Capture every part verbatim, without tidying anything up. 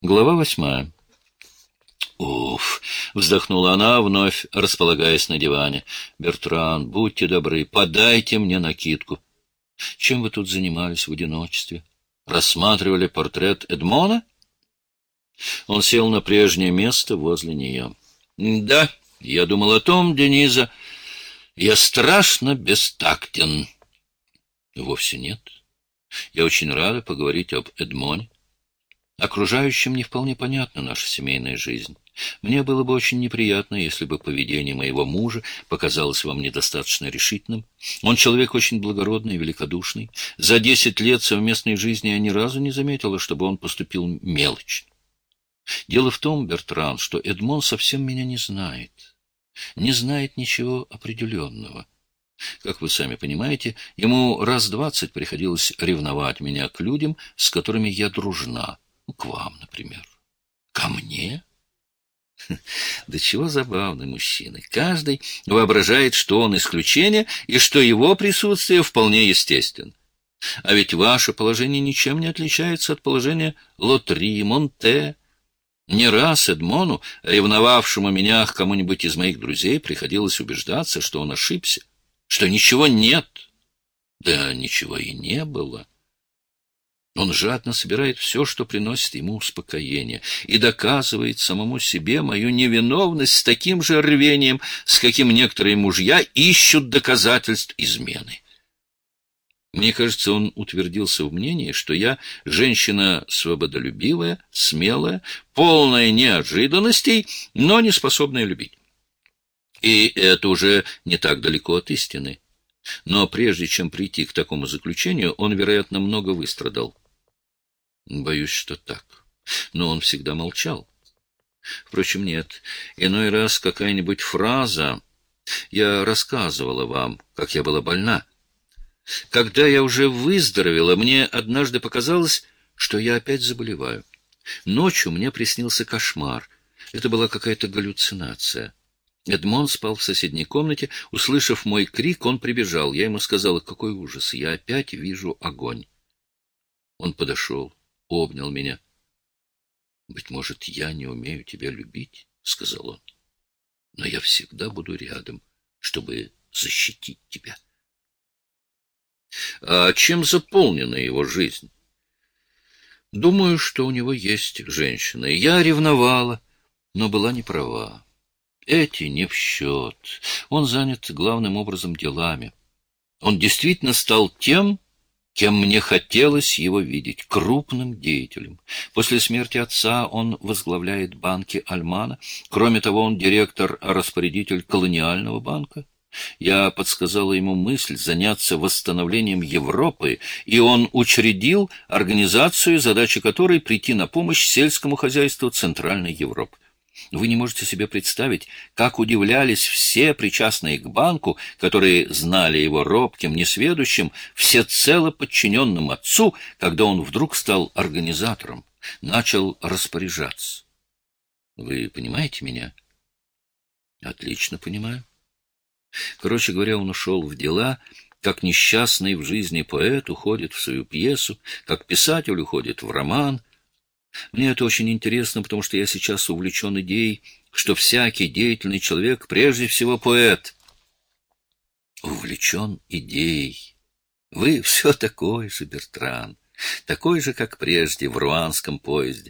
Глава восьмая. «Уф!» — вздохнула она, вновь располагаясь на диване. «Бертран, будьте добры, подайте мне накидку. Чем вы тут занимались в одиночестве? Рассматривали портрет Эдмона?» Он сел на прежнее место возле нее. «Да, я думал о том, Дениза. Я страшно бестактен». «Вовсе нет. Я очень рада поговорить об Эдмоне. Окружающим не вполне понятна наша семейная жизнь. Мне было бы очень неприятно, если бы поведение моего мужа показалось вам недостаточно решительным. Он человек очень благородный и великодушный. За десять лет совместной жизни я ни разу не заметила, чтобы он поступил мелочно. Дело в том, Бертран, что Эдмон совсем меня не знает. Не знает ничего определенного. Как вы сами понимаете, ему раз двадцать приходилось ревновать меня к людям, с которыми я дружна. Ну, к вам, например. Ко мне? Да чего забавный мужчина. Каждый воображает, что он исключение, и что его присутствие вполне естественно. А ведь ваше положение ничем не отличается от положения Лотри, Монте. Не раз Эдмону, ревновавшему меня к кому-нибудь из моих друзей, приходилось убеждаться, что он ошибся, что ничего нет. Да ничего и не было. Он жадно собирает все, что приносит ему успокоение, и доказывает самому себе мою невиновность с таким же рвением, с каким некоторые мужья ищут доказательств измены. Мне кажется, он утвердился в мнении, что я женщина свободолюбивая, смелая, полная неожиданностей, но не способная любить. И это уже не так далеко от истины. Но прежде чем прийти к такому заключению, он, вероятно, много выстрадал. Боюсь, что так. Но он всегда молчал. Впрочем, нет. Иной раз какая-нибудь фраза... Я рассказывала вам, как я была больна. Когда я уже выздоровела, мне однажды показалось, что я опять заболеваю. Ночью мне приснился кошмар. Это была какая-то галлюцинация. Эдмон спал в соседней комнате. Услышав мой крик, он прибежал. Я ему сказала: какой ужас, я опять вижу огонь. Он подошел, обнял меня. «Быть может, я не умею тебя любить, — сказал он, — но я всегда буду рядом, чтобы защитить тебя». А чем заполнена его жизнь? Думаю, что у него есть женщина. Я ревновала, но была не права. Эти не в счет. Он занят главным образом делами. Он действительно стал тем, кем мне хотелось его видеть, крупным деятелем. После смерти отца он возглавляет банки Альмана. Кроме того, он директор-распорядитель колониального банка. Я подсказала ему мысль заняться восстановлением Европы, и он учредил организацию, задача которой прийти на помощь сельскому хозяйству Центральной Европы. Вы не можете себе представить, как удивлялись все причастные к банку, которые знали его робким, несведущим, всецело подчиненным отцу, когда он вдруг стал организатором, начал распоряжаться. Вы понимаете меня? Отлично понимаю. Короче говоря, он ушел в дела, как несчастный в жизни поэт уходит в свою пьесу, как писатель уходит в роман. Мне это очень интересно, потому что я сейчас увлечен идеей, что всякий деятельный человек прежде всего поэт. Увлечен идеей. Вы все такой же, Бертран, такой же, как прежде в руанском поезде.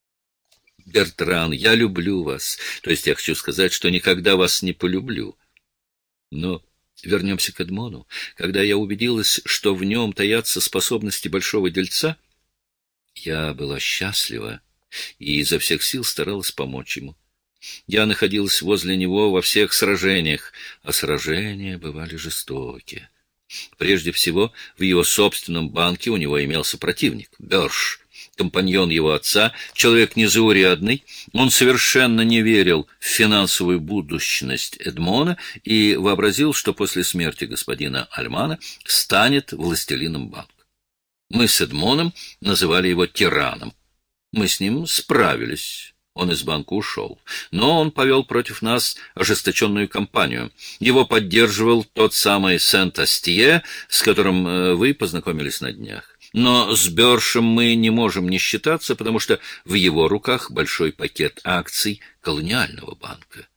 Бертран, я люблю вас, то есть я хочу сказать, что никогда вас не полюблю. Но вернемся к Эдмону. Когда я убедилась, что в нем таятся способности большого дельца, я была счастлива и изо всех сил старалась помочь ему. Я находилась возле него во всех сражениях, а сражения бывали жестокие. Прежде всего, в его собственном банке у него имелся противник — Бёрш, компаньон его отца, человек незаурядный. Он совершенно не верил в финансовую будущность Эдмона и вообразил, что после смерти господина Альмана станет властелином банка. Мы с Эдмоном называли его тираном. Мы с ним справились. Он из банка ушел. Но он повел против нас ожесточенную кампанию. Его поддерживал тот самый Сент-Астье, с которым вы познакомились на днях. Но с Бёршем мы не можем не считаться, потому что в его руках большой пакет акций колониального банка.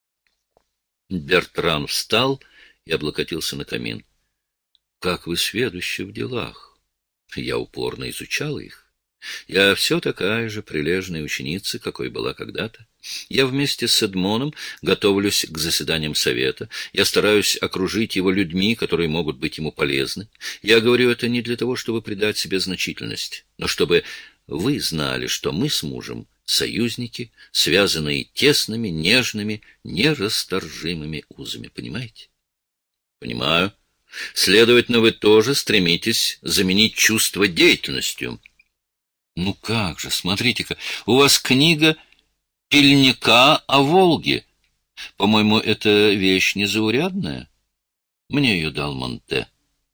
Бертран встал и облокотился на камин. — Как вы сведущи в делах? Я упорно изучал их. Я все такая же прилежная ученица, какой была когда-то. Я вместе с Эдмоном готовлюсь к заседаниям совета. Я стараюсь окружить его людьми, которые могут быть ему полезны. Я говорю это не для того, чтобы придать себе значительность, но чтобы вы знали, что мы с мужем союзники, связанные тесными, нежными, нерасторжимыми узами. Понимаете? Понимаю. Следовательно, вы тоже стремитесь заменить чувство деятельностью. Ну как же, смотрите-ка, у вас книга Пельника о Волге. По-моему, это вещь незаурядная. Мне ее дал Монте.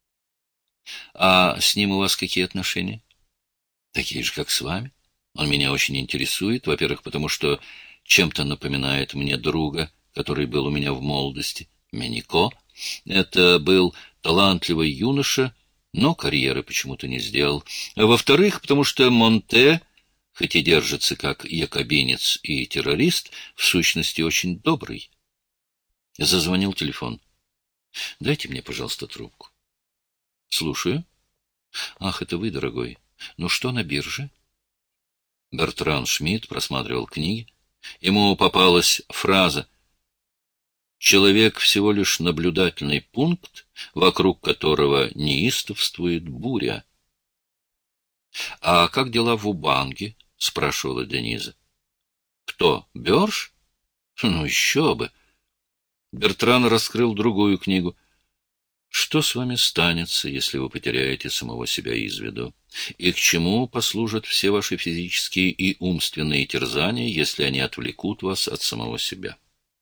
А с ним у вас какие отношения? Такие же, как с вами. Он меня очень интересует, во-первых, потому что чем-то напоминает мне друга, который был у меня в молодости, Менико. Это был талантливый юноша, но карьеры почему-то не сделал. А во-вторых, потому что Монте, хоть и держится как якобинец и террорист, в сущности очень добрый. Зазвонил телефон. — Дайте мне, пожалуйста, трубку. — Слушаю. — Ах, это вы, дорогой. Ну что на бирже? Бертран Шмидт просматривал книги. Ему попалась фраза: «Человек всего лишь наблюдательный пункт, вокруг которого неистовствует буря». — А как дела в Убанге? — спрашивала Дениза. — Кто, Бёрш? Ну, еще бы. Бертран раскрыл другую книгу. «Что с вами станется, если вы потеряете самого себя из виду? И к чему послужат все ваши физические и умственные терзания, если они отвлекут вас от самого себя?»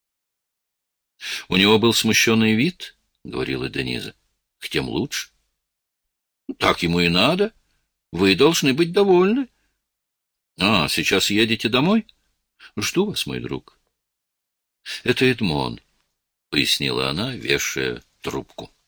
«У него был смущенный вид, — говорила Дениза, — к тем лучше. Так ему и надо. Вы должны быть довольны. А, сейчас едете домой? Жду вас, мой друг». — Это Эдмон, — пояснила она, вешая трубку.